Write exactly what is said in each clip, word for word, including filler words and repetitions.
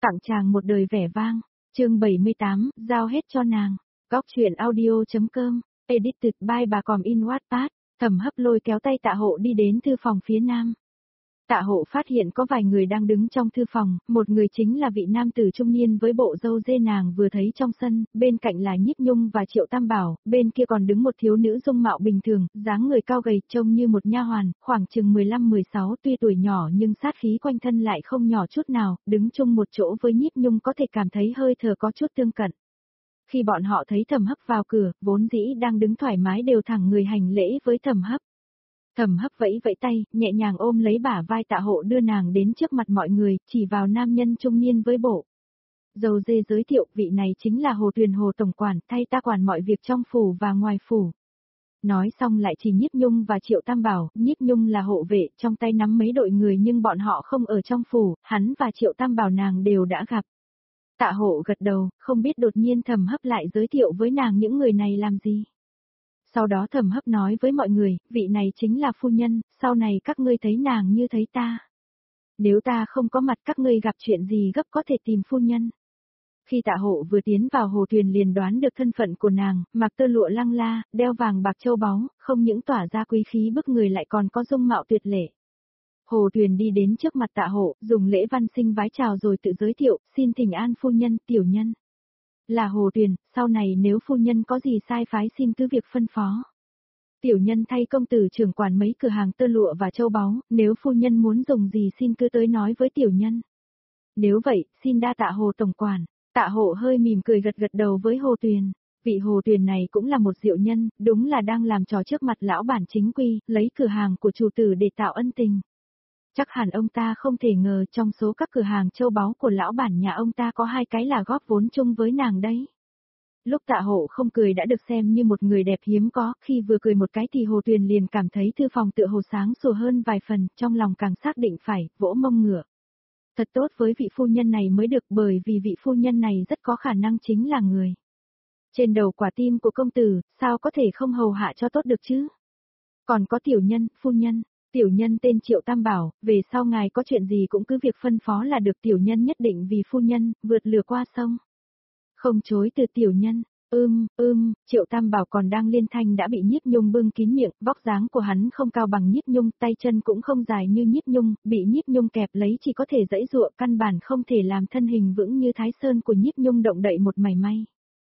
Tặng chàng một đời vẻ vang, chương bảy mươi tám, giao hết cho nàng. Góc truyện audio.com, edited by bà Còm in Wattpad. Thẩm Hấp lôi kéo tay Tạ Hộ đi đến thư phòng phía nam. Tạ Hộ phát hiện có vài người đang đứng trong thư phòng, một người chính là vị nam tử trung niên với bộ râu dê nàng vừa thấy trong sân, bên cạnh là Nhiếp Nhung và Triệu Tam Bảo, bên kia còn đứng một thiếu nữ dung mạo bình thường, dáng người cao gầy, trông như một nha hoàn, khoảng chừng mười lăm mười sáu, tuy tuổi nhỏ nhưng sát khí quanh thân lại không nhỏ chút nào, đứng chung một chỗ với Nhiếp Nhung có thể cảm thấy hơi thở có chút tương cận. Khi bọn họ thấy Thẩm Hấp vào cửa, vốn dĩ đang đứng thoải mái đều thẳng người hành lễ với Thẩm Hấp. Thẩm Hấp vẫy vẫy tay, nhẹ nhàng ôm lấy bả vai Tạ Hộ đưa nàng đến trước mặt mọi người, chỉ vào nam nhân trung niên với bộ râu dê giới thiệu, vị này chính là Hồ Tuyền Hồ tổng quản, thay ta quản mọi việc trong phủ và ngoài phủ. Nói xong lại chỉ Nhiếp Nhung và Triệu Tam Bảo, Nhiếp Nhung là hộ vệ, trong tay nắm mấy đội người nhưng bọn họ không ở trong phủ, hắn và Triệu Tam Bảo nàng đều đã gặp. Tạ Hộ gật đầu, không biết đột nhiên Thẩm Hấp lại giới thiệu với nàng những người này làm gì. Sau đó Thẩm Hấp nói với mọi người, vị này chính là phu nhân, sau này các ngươi thấy nàng như thấy ta. Nếu ta không có mặt các ngươi gặp chuyện gì gấp có thể tìm phu nhân. Khi Tạ Hộ vừa tiến vào Hồ Tuyền liền đoán được thân phận của nàng, mặc tơ lụa lăng la, đeo vàng bạc châu báu, không những tỏa ra quý khí bức người lại còn có dung mạo tuyệt lệ. Hồ Tuyền đi đến trước mặt Tạ Hộ, dùng lễ văn sinh vái chào rồi tự giới thiệu, xin thỉnh an phu nhân, tiểu nhân. Là Hồ Tuyền, sau này nếu phu nhân có gì sai phái xin cứ việc phân phó. Tiểu nhân thay công tử trưởng quản mấy cửa hàng tơ lụa và châu báu, nếu phu nhân muốn dùng gì xin cứ tới nói với tiểu nhân. Nếu vậy, xin đa tạ Hồ tổng quản. Tạ Hộ hơi mỉm cười gật gật đầu với Hồ Tuyền. Vị Hồ Tuyền này cũng là một diệu nhân, đúng là đang làm trò trước mặt lão bản chính quy, lấy cửa hàng của chủ tử để tạo ân tình. Chắc hẳn ông ta không thể ngờ trong số các cửa hàng châu báu của lão bản nhà ông ta có hai cái là góp vốn chung với nàng đấy. Lúc Tạ Hộ không cười đã được xem như một người đẹp hiếm có, khi vừa cười một cái thì Hồ Tuyền liền cảm thấy thư phòng tựa hồ sáng sủa hơn vài phần, trong lòng càng xác định phải, vỗ mông ngựa. Thật tốt với vị phu nhân này mới được, bởi vì vị phu nhân này rất có khả năng chính là người trên đầu quả tim của công tử, sao có thể không hầu hạ cho tốt được chứ? Còn có tiểu nhân, phu nhân. Tiểu nhân tên Triệu Tam Bảo, về sau ngài có chuyện gì cũng cứ việc phân phó là được, tiểu nhân nhất định vì phu nhân, vượt lửa qua sông. Không chối từ tiểu nhân, ưm, ưm, Triệu Tam Bảo còn đang liên thanh đã bị Nhiếp Nhung bưng kín miệng, vóc dáng của hắn không cao bằng Nhiếp Nhung, tay chân cũng không dài như Nhiếp Nhung, bị Nhiếp Nhung kẹp lấy chỉ có thể giãy giụa, căn bản không thể làm thân hình vững như Thái Sơn của Nhiếp Nhung động đậy một mảy may.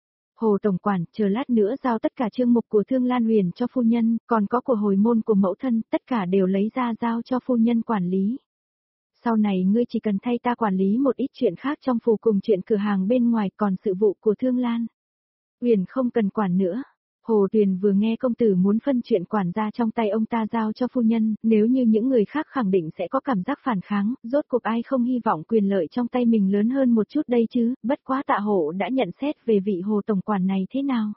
Hồ tổng quản, chờ lát nữa giao tất cả chương mục của Thương Lan Huyền cho phu nhân, còn có của hồi môn của mẫu thân, tất cả đều lấy ra giao cho phu nhân quản lý. Sau này ngươi chỉ cần thay ta quản lý một ít chuyện khác trong phủ cùng chuyện cửa hàng bên ngoài, còn sự vụ của Thương Lan Huyền không cần quản nữa. Hồ Tuyền vừa nghe công tử muốn phân chuyện quản gia trong tay ông ta giao cho phu nhân, nếu như những người khác khẳng định sẽ có cảm giác phản kháng, rốt cuộc ai không hy vọng quyền lợi trong tay mình lớn hơn một chút đây chứ, bất quá Tạ Hộ đã nhận xét về vị Hồ tổng quản này thế nào.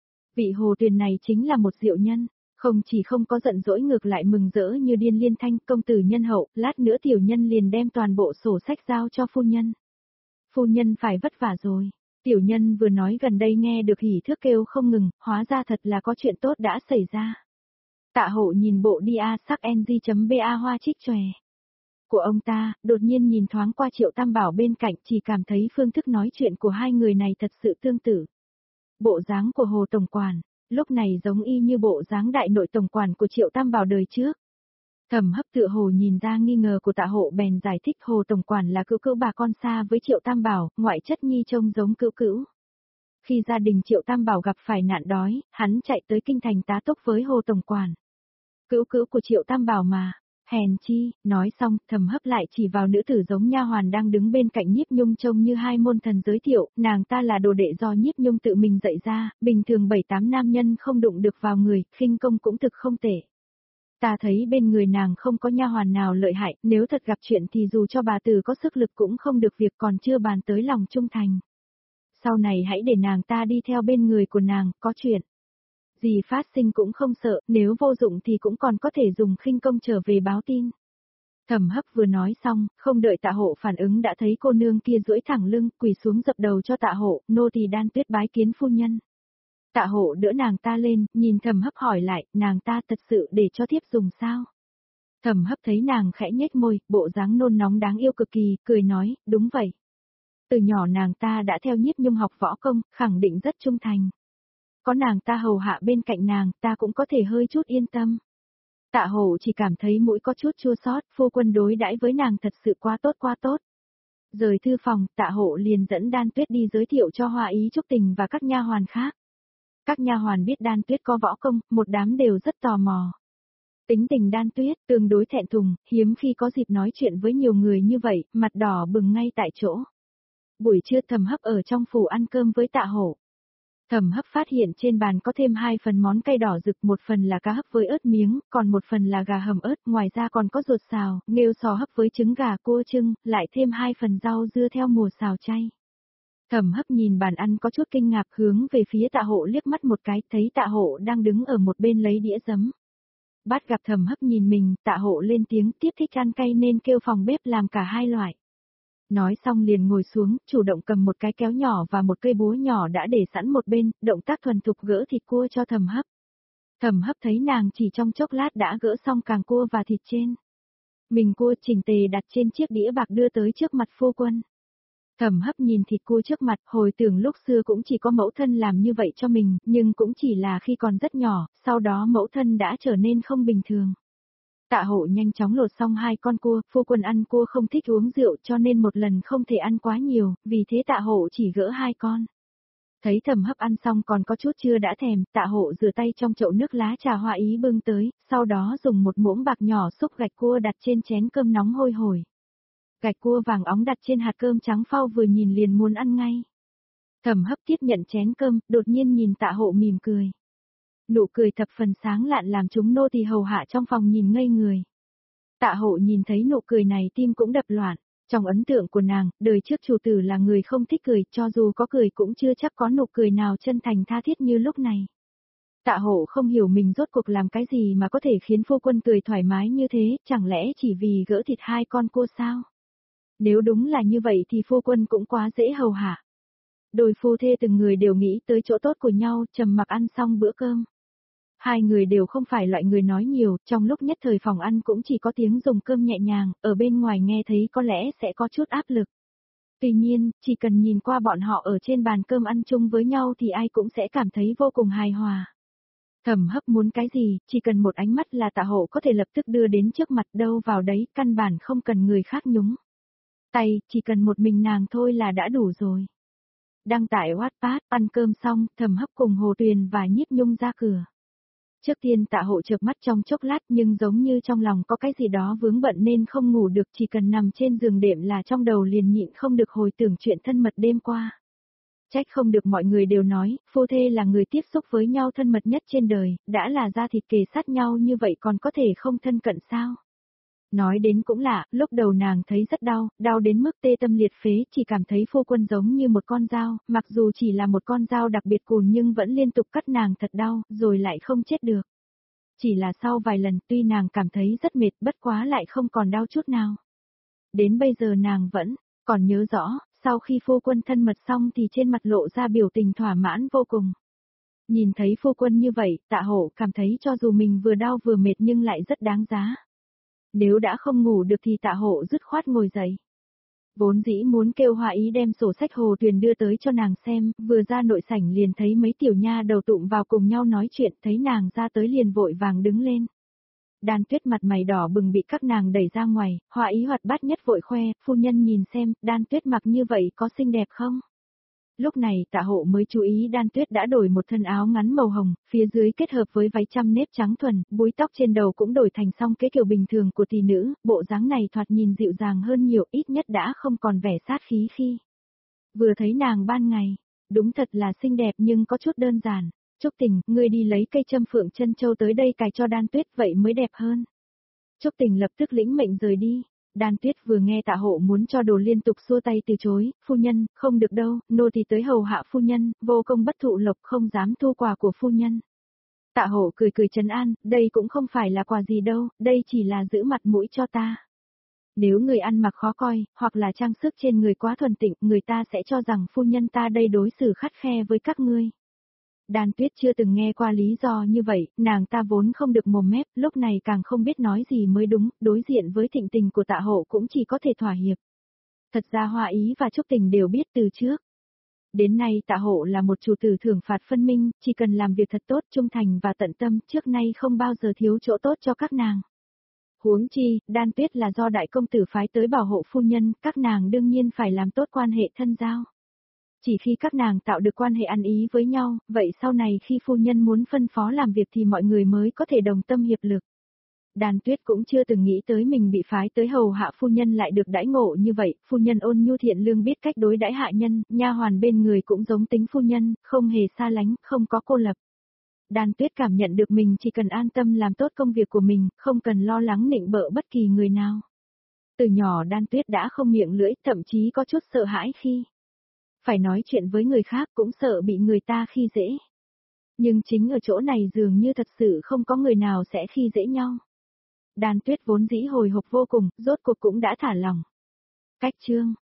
Vị Hồ Tuyền này chính là một diệu nhân, không chỉ không có giận dỗi ngược lại mừng rỡ như điên liên thanh, công tử nhân hậu, lát nữa tiểu nhân liền đem toàn bộ sổ sách giao cho phu nhân. Phu nhân phải vất vả rồi. Tiểu nhân vừa nói gần đây nghe được hỉ thước kêu không ngừng, hóa ra thật là có chuyện tốt đã xảy ra. Tạ Hộ nhìn bộ dia sắc ng.ba hoa trích chòe của ông ta, đột nhiên nhìn thoáng qua Triệu Tam Bảo bên cạnh, chỉ cảm thấy phương thức nói chuyện của hai người này thật sự tương tự. Bộ dáng của Hồ tổng quản, lúc này giống y như bộ dáng đại nội tổng quản của Triệu Tam Bảo đời trước. Thẩm Hấp tựa hồ nhìn ra nghi ngờ của Tạ Hộ bèn giải thích Hồ tổng quản là cữu cữu bà con xa với Triệu Tam Bảo, ngoại chất nhi trông giống cữu cữu. Khi gia đình Triệu Tam Bảo gặp phải nạn đói, hắn chạy tới kinh thành tá túc với Hồ tổng quản. Cữu cữu của Triệu Tam Bảo mà, hèn chi, nói xong, Thẩm Hấp lại chỉ vào nữ tử giống nha hoàn đang đứng bên cạnh Nhiếp Nhung trông như hai môn thần giới thiệu, nàng ta là đồ đệ do Nhiếp Nhung tự mình dạy ra, bình thường bảy tám nam nhân không đụng được vào người, khinh công cũng thực không tệ. Ta thấy bên người nàng không có nha hoàn nào lợi hại, nếu thật gặp chuyện thì dù cho bà tử có sức lực cũng không được việc, còn chưa bàn tới lòng trung thành. Sau này hãy để nàng ta đi theo bên người của nàng, có chuyện gì phát sinh cũng không sợ, nếu vô dụng thì cũng còn có thể dùng khinh công trở về báo tin. Thẩm Hấp vừa nói xong, không đợi Tạ Hộ phản ứng đã thấy cô nương kia duỗi thẳng lưng, quỳ xuống dập đầu cho Tạ Hộ, nô tỳ đan tuyết bái kiến phu nhân. Tạ Hộ đỡ nàng ta lên, nhìn Thẩm Hấp hỏi lại, nàng ta thật sự để cho thiếp dùng sao? Thẩm Hấp thấy nàng khẽ nhếch môi, bộ dáng nôn nóng đáng yêu cực kỳ, cười nói, đúng vậy. Từ nhỏ nàng ta đã theo Nhiếp Nhung học võ công, khẳng định rất trung thành. Có nàng ta hầu hạ bên cạnh nàng, ta cũng có thể hơi chút yên tâm. Tạ Hổ chỉ cảm thấy mũi có chút chua xót, phu quân đối đãi với nàng thật sự quá tốt quá tốt. Rời thư phòng, Tạ Hổ liền dẫn Đan Tuyết đi giới thiệu cho Hoa Ý Trúc Tình và các nha hoàn khác. Các nha hoàn biết Đan Tuyết có võ công, một đám đều rất tò mò. Tính tình Đan Tuyết tương đối thẹn thùng, hiếm khi có dịp nói chuyện với nhiều người như vậy, mặt đỏ bừng ngay tại chỗ. Buổi trưa Thẩm Hấp ở trong phủ ăn cơm với Tạ Hổ. Thẩm Hấp phát hiện trên bàn có thêm hai phần món cay đỏ rực, một phần là cá hấp với ớt miếng, còn một phần là gà hầm ớt, ngoài ra còn có ruột xào, nghêu sò hấp với trứng gà cua trưng, lại thêm hai phần rau dưa theo mùa xào chay. Thẩm Hấp nhìn bàn ăn có chút kinh ngạc, hướng về phía Tạ Hổ liếc mắt một cái, thấy Tạ Hổ đang đứng ở một bên lấy đĩa giấm. Bắt gặp Thẩm Hấp nhìn mình, Tạ Hổ lên tiếng, tiếp thích ăn cay nên kêu phòng bếp làm cả hai loại. Nói xong liền ngồi xuống, chủ động cầm một cái kéo nhỏ và một cây búa nhỏ đã để sẵn một bên, động tác thuần thục gỡ thịt cua cho Thẩm Hấp. Thẩm Hấp thấy nàng chỉ trong chốc lát đã gỡ xong càng cua và thịt trên. Mình cua chỉnh tề đặt trên chiếc đĩa bạc đưa tới trước mặt phu quân. Thẩm Hấp nhìn thịt cua trước mặt, hồi tưởng lúc xưa cũng chỉ có mẫu thân làm như vậy cho mình, nhưng cũng chỉ là khi còn rất nhỏ, sau đó mẫu thân đã trở nên không bình thường. Tạ Hổ nhanh chóng lột xong hai con cua, phu quân ăn cua không thích uống rượu cho nên một lần không thể ăn quá nhiều, vì thế Tạ Hổ chỉ gỡ hai con. Thấy Thẩm Hấp ăn xong còn có chút chưa đã thèm, Tạ Hổ rửa tay trong chậu nước lá trà Hoa Ý bưng tới, sau đó dùng một muỗng bạc nhỏ xúc gạch cua đặt trên chén cơm nóng hôi hổi. Gạch cua vàng óng đặt trên hạt cơm trắng phau vừa nhìn liền muốn ăn ngay. Thẩm Hấp tiếp nhận chén cơm, đột nhiên nhìn Tạ Hổ mỉm cười. Nụ cười thập phần sáng lạn làm chúng nô tỳ hầu hạ trong phòng nhìn ngây người. Tạ Hổ nhìn thấy nụ cười này tim cũng đập loạn. Trong ấn tượng của nàng, đời trước chủ tử là người không thích cười, cho dù có cười cũng chưa chắc có nụ cười nào chân thành tha thiết như lúc này. Tạ Hổ không hiểu mình rốt cuộc làm cái gì mà có thể khiến phu quân cười thoải mái như thế, chẳng lẽ chỉ vì gỡ thịt hai con cua sao? Nếu đúng là như vậy thì phu quân cũng quá dễ hầu hạ. Đôi phu thê từng người đều nghĩ tới chỗ tốt của nhau, trầm mặc ăn xong bữa cơm. Hai người đều không phải loại người nói nhiều, trong lúc nhất thời phòng ăn cũng chỉ có tiếng dùng cơm nhẹ nhàng, ở bên ngoài nghe thấy có lẽ sẽ có chút áp lực. Tuy nhiên, chỉ cần nhìn qua bọn họ ở trên bàn cơm ăn chung với nhau thì ai cũng sẽ cảm thấy vô cùng hài hòa. Thẩm Hấp muốn cái gì, chỉ cần một ánh mắt là Tạ Hổ có thể lập tức đưa đến trước mặt, đâu vào đấy, căn bản không cần người khác nhúng tay, chỉ cần một mình nàng thôi là đã đủ rồi. Đăng tải Wattpad, ăn cơm xong, Thẩm Hấp cùng Hồ Tuyền và Nhiếp Nhung ra cửa. Trước tiên Tạ Hổ chợp mắt trong chốc lát nhưng giống như trong lòng có cái gì đó vướng bận nên không ngủ được, chỉ cần nằm trên giường đệm là trong đầu liền nhịn không được hồi tưởng chuyện thân mật đêm qua. Trách không được mọi người đều nói, phu thê là người tiếp xúc với nhau thân mật nhất trên đời, đã là da thịt kề sát nhau như vậy còn có thể không thân cận sao? Nói đến cũng lạ, lúc đầu nàng thấy rất đau, đau đến mức tê tâm liệt phế, chỉ cảm thấy phu quân giống như một con dao, mặc dù chỉ là một con dao đặc biệt cùn nhưng vẫn liên tục cắt nàng thật đau, rồi lại không chết được. Chỉ là sau vài lần tuy nàng cảm thấy rất mệt, bất quá lại không còn đau chút nào. Đến bây giờ nàng vẫn còn nhớ rõ, sau khi phu quân thân mật xong thì trên mặt lộ ra biểu tình thỏa mãn vô cùng. Nhìn thấy phu quân như vậy, Tạ Hổ cảm thấy cho dù mình vừa đau vừa mệt nhưng lại rất đáng giá. Nếu đã không ngủ được thì Tạ Hổ dứt khoát ngồi dậy. Vốn dĩ muốn kêu Hoa Ý đem sổ sách Hồ Tuyền đưa tới cho nàng xem, vừa ra nội sảnh liền thấy mấy tiểu nha đầu tụm vào cùng nhau nói chuyện, thấy nàng ra tới liền vội vàng đứng lên. Đan Tuyết mặt mày đỏ bừng bị các nàng đẩy ra ngoài, Hoa Ý hoạt bát nhất vội khoe, phu nhân nhìn xem, Đan Tuyết mặc như vậy có xinh đẹp không? Lúc này Tạ Hổ mới chú ý Đan Tuyết đã đổi một thân áo ngắn màu hồng, phía dưới kết hợp với váy trăm nếp trắng thuần, búi tóc trên đầu cũng đổi thành song kế kiểu bình thường của tỷ nữ, bộ dáng này thoạt nhìn dịu dàng hơn nhiều, ít nhất đã không còn vẻ sát khí khi vừa thấy nàng ban ngày. Đúng thật là xinh đẹp nhưng có chút đơn giản. Trúc Tình, ngươi đi lấy cây châm phượng chân châu tới đây cài cho Đan Tuyết, vậy mới đẹp hơn. Trúc Tình lập tức lĩnh mệnh rời đi. Đan Tuyết vừa nghe Tạ Hổ muốn cho đồ liên tục xua tay từ chối, phu nhân, không được đâu, nô tỳ tới hầu hạ phu nhân, vô công bất thụ lộc, không dám thu quà của phu nhân. Tạ Hổ cười cười trấn an, đây cũng không phải là quà gì đâu, đây chỉ là giữ mặt mũi cho ta. Nếu người ăn mặc khó coi, hoặc là trang sức trên người quá thuần tịnh, người ta sẽ cho rằng phu nhân ta đây đối xử khắt khe với các ngươi. Đan Tuyết chưa từng nghe qua lý do như vậy, nàng ta vốn không được mồm mép, lúc này càng không biết nói gì mới đúng, đối diện với thịnh tình của Tạ Hổ cũng chỉ có thể thỏa hiệp. Thật ra Hoa Ý và Trúc Tình đều biết từ trước. Đến nay Tạ Hộ là một chủ tử thưởng phạt phân minh, chỉ cần làm việc thật tốt, trung thành và tận tâm, trước nay không bao giờ thiếu chỗ tốt cho các nàng. Huống chi, Đan Tuyết là do đại công tử phái tới bảo hộ phu nhân, các nàng đương nhiên phải làm tốt quan hệ thân giao. Chỉ khi các nàng tạo được quan hệ ăn ý với nhau, vậy sau này khi phu nhân muốn phân phó làm việc thì mọi người mới có thể đồng tâm hiệp lực. Đan Tuyết cũng chưa từng nghĩ tới mình bị phái tới hầu hạ phu nhân lại được đãi ngộ như vậy, phu nhân ôn nhu thiện lương biết cách đối đãi hạ nhân, nha hoàn bên người cũng giống tính phu nhân, không hề xa lánh, không có cô lập. Đan Tuyết cảm nhận được mình chỉ cần an tâm làm tốt công việc của mình, không cần lo lắng nịnh bợ bất kỳ người nào. Từ nhỏ Đan Tuyết đã không miệng lưỡi, thậm chí có chút sợ hãi khi phải nói chuyện với người khác, cũng sợ bị người ta khi dễ. Nhưng chính ở chỗ này dường như thật sự không có người nào sẽ khi dễ nhau. Đan Tuyết vốn dĩ hồi hộp vô cùng, rốt cuộc cũng đã thả lỏng. Cách chương